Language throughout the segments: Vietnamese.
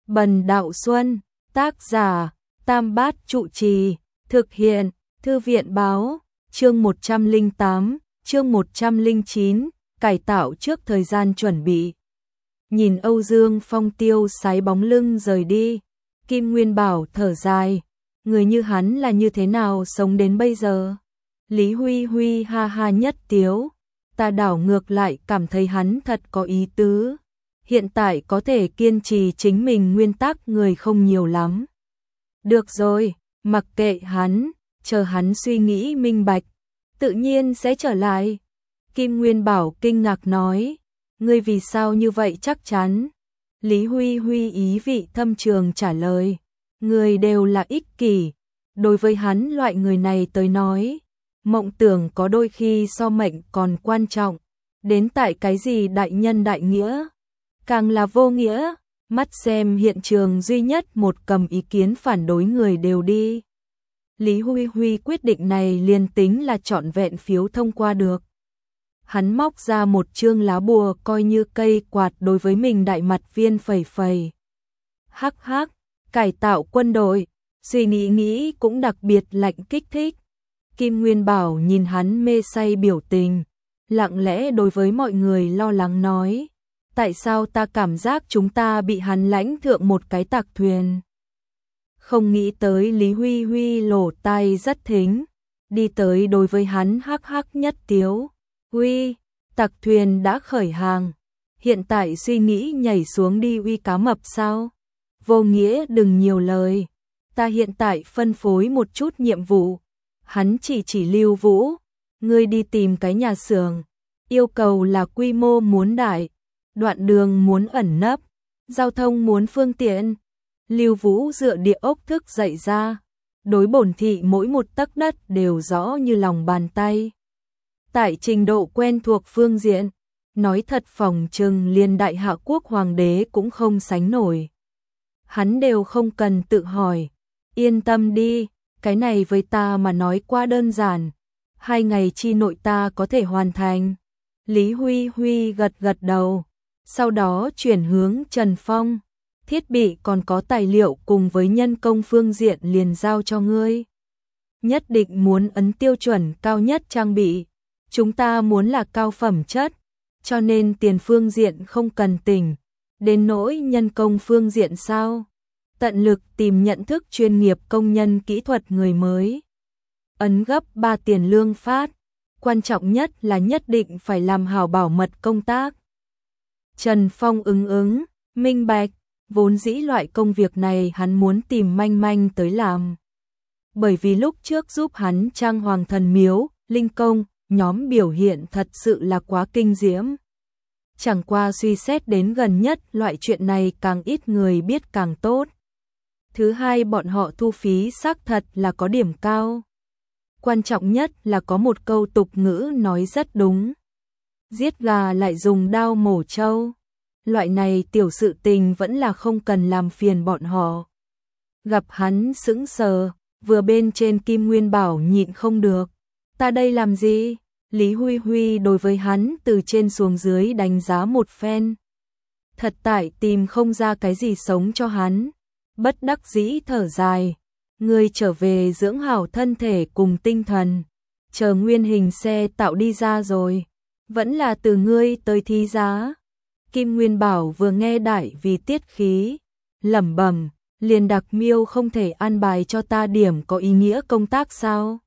Bần Đạo Xuân, tác giả, Tam Bát Trụ Trì, thực hiện, Thư viện Báo, chương 108, chương 109, cải tạo trước thời gian chuẩn bị. Nhìn Âu Dương Phong tiêu sái bóng lưng rời đi, Kim Nguyên Bảo thở dài, người như hắn là như thế nào sống đến bây giờ? Lý Huy Huy ha ha nhất tiếu, ta đảo ngược lại cảm thấy hắn thật có ý tứ. Hiện tại có thể kiên trì chính mình nguyên tắc người không nhiều lắm. Được rồi, mặc kệ hắn, chờ hắn suy nghĩ minh bạch, tự nhiên sẽ trở lại. Kim Nguyên Bảo kinh ngạc nói, ngươi vì sao như vậy chắc chắn? Lý Huy Huy ý vị thâm trường trả lời, người đều là ích kỷ. Đối với hắn loại người này tới nói, mộng tưởng có đôi khi so mệnh còn quan trọng. Đến tại cái gì đại nhân đại nghĩa, càng là vô nghĩa. Mắt xem hiện trường duy nhất một cầm ý kiến phản đối người đều đi. Lý Huy Huy quyết định này liền tính là trọn vẹn phiếu thông qua được. Hắn móc ra một chương lá bùa coi như cây quạt đối với mình đại mặt viên phẩy phẩy. Hắc hắc, cải tạo quân đội, suy nghĩ cũng đặc biệt lạnh kích thích. Kim Nguyên Bảo nhìn hắn mê say biểu tình, lặng lẽ đối với mọi người lo lắng nói, tại sao ta cảm giác chúng ta bị hắn lãnh thượng một cái tạc thuyền. Không nghĩ tới Lý Huy Huy lỗ tai rất thính, đi tới đối với hắn hắc hắc nhất tiếu. Huy, tạc thuyền đã khởi hàng, hiện tại suy nghĩ nhảy xuống đi uy cá mập sao? Vô nghĩa đừng nhiều lời, ta hiện tại phân phối một chút nhiệm vụ. Hắn chỉ Lưu Vũ, ngươi đi tìm cái nhà xưởng, yêu cầu là quy mô muốn đại, đoạn đường muốn ẩn nấp, giao thông muốn phương tiện. Lưu Vũ dựa địa ốc thức dậy ra, đối bổn thị mỗi một tấc đất đều rõ như lòng bàn tay. Tại trình độ quen thuộc phương diện, nói thật phòng trừng liền đại hạ quốc hoàng đế cũng không sánh nổi. Hắn đều không cần tự hỏi, yên tâm đi, cái này với ta mà nói quá đơn giản, 2 ngày chi nội ta có thể hoàn thành. Lý Huy Huy gật đầu, sau đó chuyển hướng Trần Phong, thiết bị còn có tài liệu cùng với nhân công phương diện liền giao cho ngươi. Nhất định muốn ấn tiêu chuẩn cao nhất trang bị, chúng ta muốn là cao phẩm chất, cho nên tiền phương diện không cần tỉnh, đến nỗi nhân công phương diện sao? Tận lực tìm nhận thức chuyên nghiệp công nhân kỹ thuật người mới. Ấn gấp 3 tiền lương phát, quan trọng nhất là nhất định phải làm hảo bảo mật công tác. Trần Phong ứng, minh bạch, vốn dĩ loại công việc này hắn muốn tìm manh tới làm. Bởi vì lúc trước giúp hắn trang hoàng thần miếu, linh công, nhóm biểu hiện thật sự là quá kinh diễm. Chẳng qua suy xét đến gần nhất loại chuyện này càng ít người biết càng tốt. Thứ hai bọn họ thu phí xác thật là có điểm cao. Quan trọng nhất là có một câu tục ngữ nói rất đúng. Giết gà lại dùng đao mổ trâu. Loại này tiểu sự tình vẫn là không cần làm phiền bọn họ. Gặp hắn sững sờ, vừa bên trên Kim Nguyên Bảo nhịn không được. Ta đây làm gì? Lý Huy Huy đối với hắn từ trên xuống dưới đánh giá một phen. Thật tại tìm không ra cái gì sống cho hắn. Bất đắc dĩ thở dài, ngươi trở về dưỡng hảo thân thể cùng tinh thần, chờ nguyên hình xe tạo đi ra rồi, vẫn là từ ngươi tới thi giá. Kim Nguyên Bảo vừa nghe đại vì tiết khí, lẩm bẩm, liền đặc miêu không thể an bài cho ta điểm có ý nghĩa công tác sao?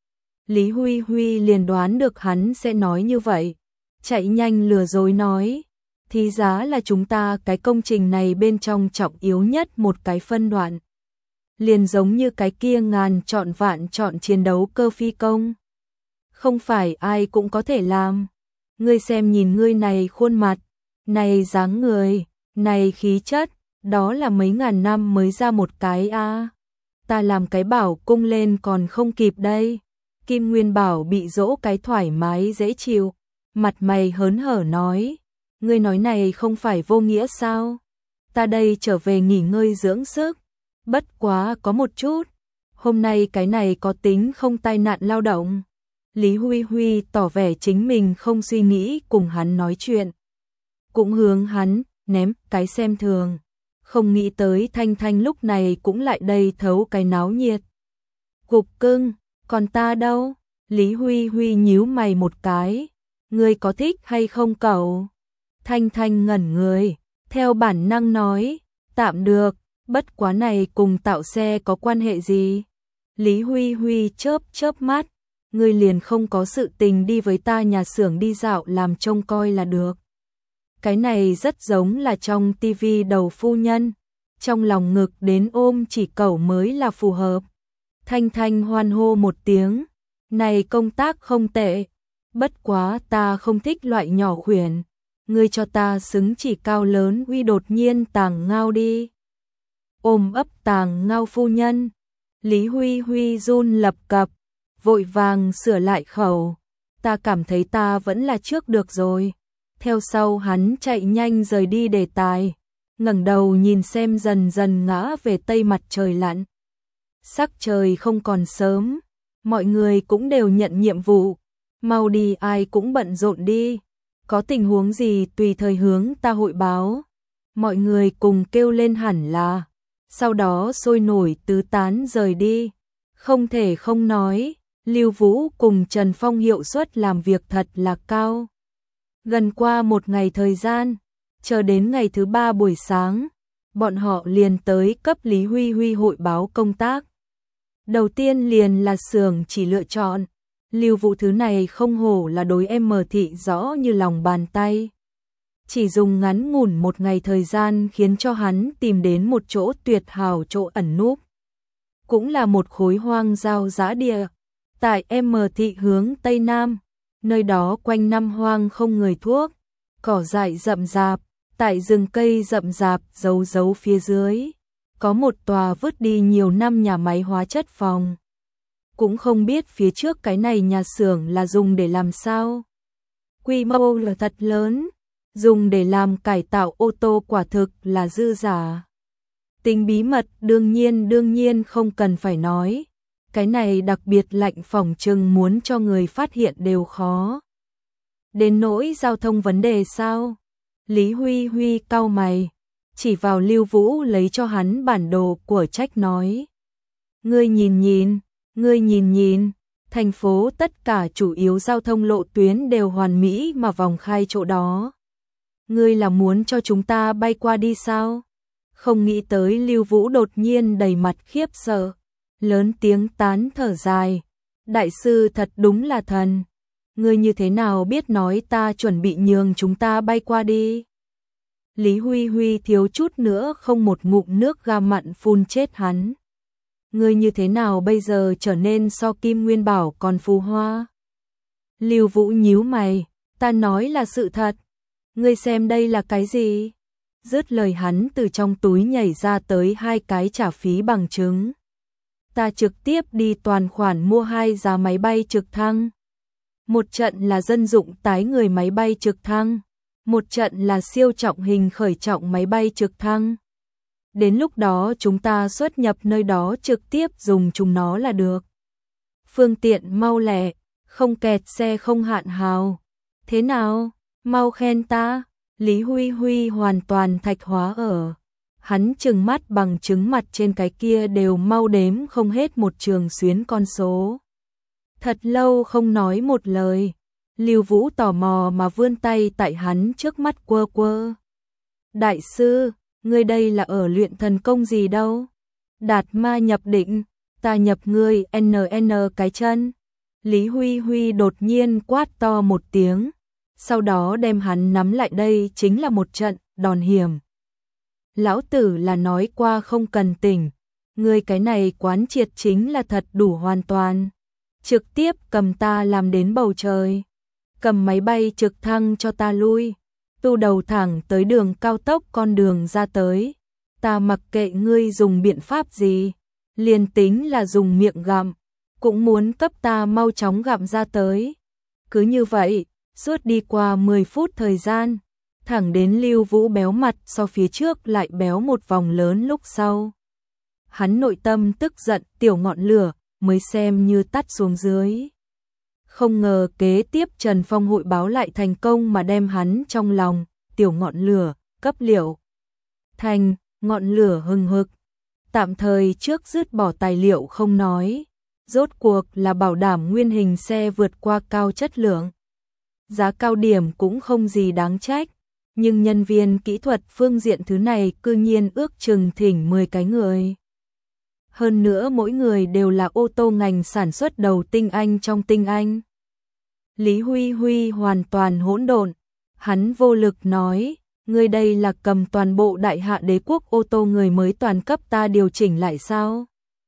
Lý Huy Huy liền đoán được hắn sẽ nói như vậy, chạy nhanh lừa dối nói. Thì giá là chúng ta cái công trình này bên trong trọng yếu nhất một cái phân đoạn. Liền giống như cái kia ngàn chọn vạn chọn chiến đấu cơ phi công. Không phải ai cũng có thể làm. Ngươi xem nhìn ngươi này khuôn mặt, này dáng người, này khí chất, đó là mấy ngàn năm mới ra một cái a. Ta làm cái bảo cung lên còn không kịp đây. Kim Nguyên Bảo bị dỗ cái thoải mái dễ chịu, mặt mày hớn hở nói. Ngươi nói này không phải vô nghĩa sao? Ta đây trở về nghỉ ngơi dưỡng sức. Bất quá có một chút. Hôm nay cái này có tính không tai nạn lao động. Lý Huy Huy tỏ vẻ chính mình không suy nghĩ cùng hắn nói chuyện. Cũng hướng hắn ném cái xem thường. Không nghĩ tới Thanh Thanh lúc này cũng lại đây thấu cái náo nhiệt. Cục cưng, còn ta đâu? Lý Huy Huy nhíu mày một cái. Ngươi có thích hay không cậu? Thanh Thanh ngẩn người, theo bản năng nói, tạm được, bất quá này cùng tạo xe có quan hệ gì? Lý Huy Huy chớp chớp mắt, ngươi liền không có sự tình đi với ta nhà xưởng đi dạo làm trông coi là được. Cái này rất giống là trong tivi Đầu phu nhân, trong lòng ngực đến ôm chỉ cậu mới là phù hợp. Thanh Thanh hoan hô một tiếng, này công tác không tệ, bất quá ta không thích loại nhỏ khuyển, ngươi cho ta xứng chỉ cao lớn uy đột nhiên Tàng Ngao đi. Ôm ấp Tàng Ngao phu nhân, Lý Huy Huy run lập cập, vội vàng sửa lại khẩu, ta cảm thấy ta vẫn là trước được rồi. Theo sau hắn chạy nhanh rời đi đề tài, ngẩng đầu nhìn xem dần dần ngã về tây mặt trời lặn. Sắc trời không còn sớm, mọi người cũng đều nhận nhiệm vụ, mau đi ai cũng bận rộn đi, có tình huống gì tùy thời hướng ta hội báo. Mọi người cùng kêu lên hẳn là, sau đó sôi nổi tứ tán rời đi. Không thể không nói, Lưu Vũ cùng Trần Phong hiệu suất làm việc thật là cao. Gần qua một ngày thời gian, chờ đến ngày thứ 3 buổi sáng, bọn họ liền tới cấp Lý Huy Huy hội báo công tác. Đầu tiên liền là xưởng chỉ lựa chọn, Lưu Vũ thứ này không hổ là đối em mờ thị rõ như lòng bàn tay. Chỉ dùng ngắn ngủn một ngày thời gian khiến cho hắn tìm đến một chỗ tuyệt hảo chỗ ẩn núp. Cũng là một khối hoang giao dã địa, tại M thị hướng Tây Nam, nơi đó quanh năm hoang không người thuốc, cỏ dại rậm rạp, tại rừng cây rậm rạp giấu giấu phía dưới, có một tòa vứt đi nhiều năm nhà máy hóa chất phòng. Cũng không biết phía trước cái này nhà xưởng là dùng để làm sao. Quy mô là thật lớn, dùng để làm cải tạo ô tô quả thực là dư giả. Tính bí mật đương nhiên không cần phải nói. Cái này đặc biệt lạnh phỏng chừng muốn cho người phát hiện đều khó. Đến nỗi giao thông vấn đề sao? Lý Huy Huy cau mày, chỉ vào Lưu Vũ lấy cho hắn bản đồ của trách nói. Ngươi nhìn nhìn, thành phố tất cả chủ yếu giao thông lộ tuyến đều hoàn mỹ mà vòng khai chỗ đó. Ngươi là muốn cho chúng ta bay qua đi sao? Không nghĩ tới Lưu Vũ đột nhiên đầy mặt khiếp sợ, lớn tiếng tán thở dài. Đại sư thật đúng là thần. Ngươi như thế nào biết nói ta chuẩn bị nhường chúng ta bay qua đi? Lý Huy Huy thiếu chút nữa không một ngụm nước ga mặn phun chết hắn. Ngươi như thế nào bây giờ trở nên so Kim Nguyên Bảo còn phù hoa? Lưu Vũ nhíu mày, ta nói là sự thật. Ngươi xem đây là cái gì? Dứt lời hắn từ trong túi nhảy ra tới 2 cái trả phí bằng chứng. Ta trực tiếp đi toàn khoản mua 2 giá máy bay trực thăng. Một trận là dân dụng tái người máy bay trực thăng, một trận là siêu trọng hình khởi trọng máy bay trực thăng. Đến lúc đó chúng ta xuất nhập nơi đó trực tiếp dùng chúng nó là được. Phương tiện mau lẹ, không kẹt xe không hạn hào. Thế nào? Mau khen ta. Lý Huy Huy hoàn toàn thạch hóa ở. Hắn trừng mắt bằng chứng mặt trên cái kia đều mau đếm không hết một trường xuyến con số. Thật lâu không nói một lời. Lưu Vũ tò mò mà vươn tay tại hắn trước mắt quơ quơ. Đại sư, ngươi đây là ở luyện thần công gì đâu? Đạt ma nhập định, ta nhập ngươi NN cái chân. Lý Huy Huy đột nhiên quát to một tiếng, sau đó đem hắn nắm lại đây chính là một trận đòn hiểm. Lão tử là nói qua không cần tỉnh, ngươi cái này quán triệt chính là thật đủ hoàn toàn. Trực tiếp cầm ta làm đến bầu trời, cầm máy bay trực thăng cho ta lui, tu đầu thẳng tới đường cao tốc con đường ra tới. Ta mặc kệ ngươi dùng biện pháp gì, liền tính là dùng miệng gặm, cũng muốn cấp ta mau chóng gặm ra tới. Cứ như vậy, suốt đi qua 10 phút thời gian, thẳng đến Lưu Vũ béo mặt so phía trước lại béo một vòng lớn lúc sau. Hắn nội tâm tức giận tiểu ngọn lửa mới xem như tắt xuống dưới. Không ngờ kế tiếp Trần Phong hội báo lại thành công mà đem hắn trong lòng tiểu ngọn lửa cấp liệu thành ngọn lửa hừng hực. Tạm thời trước dứt bỏ tài liệu không nói, rốt cuộc là bảo đảm nguyên hình xe vượt qua cao chất lượng. Giá cao điểm cũng không gì đáng trách, nhưng nhân viên kỹ thuật phương diện thứ này cư nhiên ước chừng thỉnh 10 cái người. Hơn nữa mỗi người đều là ô tô ngành sản xuất đầu tinh anh trong tinh anh. Lý Huy Huy hoàn toàn hỗn độn, hắn vô lực nói, người đây là cầm toàn bộ đại hạ đế quốc ô tô người mới toàn cấp ta điều chỉnh lại sao?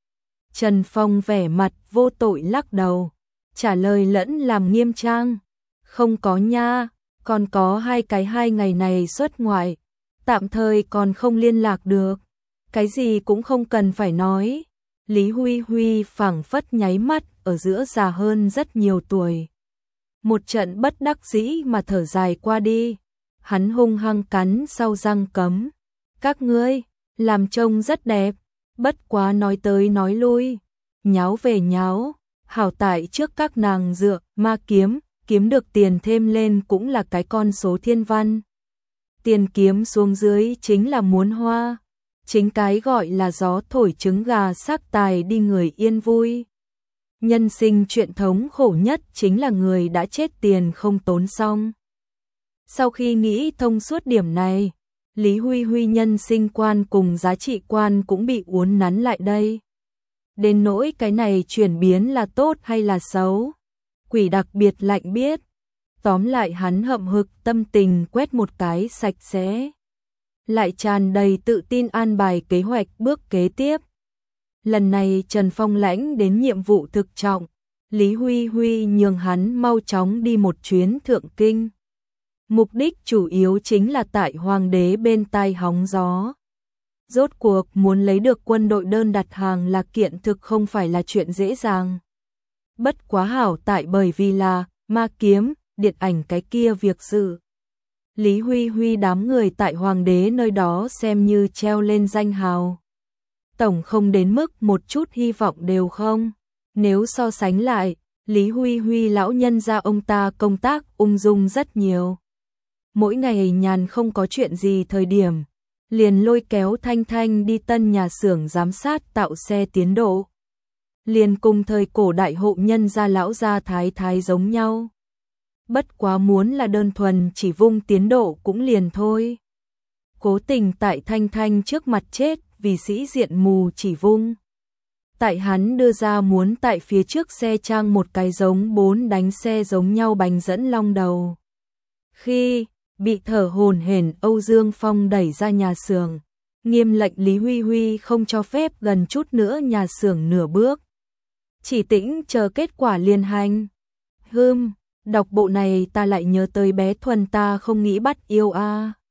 Trần Phong vẻ mặt vô tội lắc đầu, trả lời lẫn làm nghiêm trang, không có nha, còn có 2 ngày này xuất ngoại, tạm thời còn không liên lạc được, cái gì cũng không cần phải nói. Lý Huy Huy phảng phất nháy mắt ở giữa già hơn rất nhiều tuổi. Một trận bất đắc dĩ mà thở dài qua đi, hắn hung hăng cắn sau răng cấm. Các ngươi, làm trông rất đẹp, bất quá nói tới nói lui, nháo về nháo, hảo tại trước các nàng dựa, ma kiếm được tiền thêm lên cũng là cái con số thiên văn. Tiền kiếm xuống dưới chính là muốn hoa, chính cái gọi là gió thổi trứng gà sắc tài đi người yên vui. Nhân sinh chuyện thống khổ nhất chính là người đã chết tiền không tốn xong. Sau khi nghĩ thông suốt điểm này, Lý Huy Huy nhân sinh quan cùng giá trị quan cũng bị uốn nắn lại đây. Đến nỗi cái này chuyển biến là tốt hay là xấu, quỷ đặc biệt lạnh biết. Tóm lại hắn hậm hực tâm tình quét một cái sạch sẽ, lại tràn đầy tự tin an bài kế hoạch bước kế tiếp. Lần này Trần Phong lãnh đến nhiệm vụ thực trọng, Lý Huy Huy nhường hắn mau chóng đi một chuyến thượng kinh. Mục đích chủ yếu chính là tại hoàng đế bên tai hóng gió. Rốt cuộc muốn lấy được quân đội đơn đặt hàng là kiện thực không phải là chuyện dễ dàng. Bất quá hảo tại bởi vì là ma kiếm, điện ảnh cái kia việc dự. Lý Huy Huy đám người tại hoàng đế nơi đó xem như treo lên danh hào. Tổng không đến mức một chút hy vọng đều không. Nếu so sánh lại, Lý Huy Huy lão nhân gia ông ta công tác ung dung rất nhiều. Mỗi ngày nhàn không có chuyện gì thời điểm, liền lôi kéo Thanh Thanh đi tân nhà xưởng giám sát tạo xe tiến độ. Liền cùng thời cổ đại hộ nhân gia lão gia thái thái giống nhau. Bất quá muốn là đơn thuần chỉ vung tiến độ cũng liền thôi. Cố tình tại Thanh Thanh trước mặt chết vì sĩ diện mù chỉ vung. Tại hắn đưa ra muốn tại phía trước xe trang một cái giống 4 đánh xe giống nhau bánh dẫn long đầu. Khi bị thở hổn hển Âu Dương Phong đẩy ra nhà xưởng, nghiêm lệnh Lý Huy Huy không cho phép gần chút nữa nhà xưởng nửa bước. Chỉ tĩnh chờ kết quả liên hành. Đọc bộ này ta lại nhớ tới bé Thuần ta không nghĩ bắt yêu a.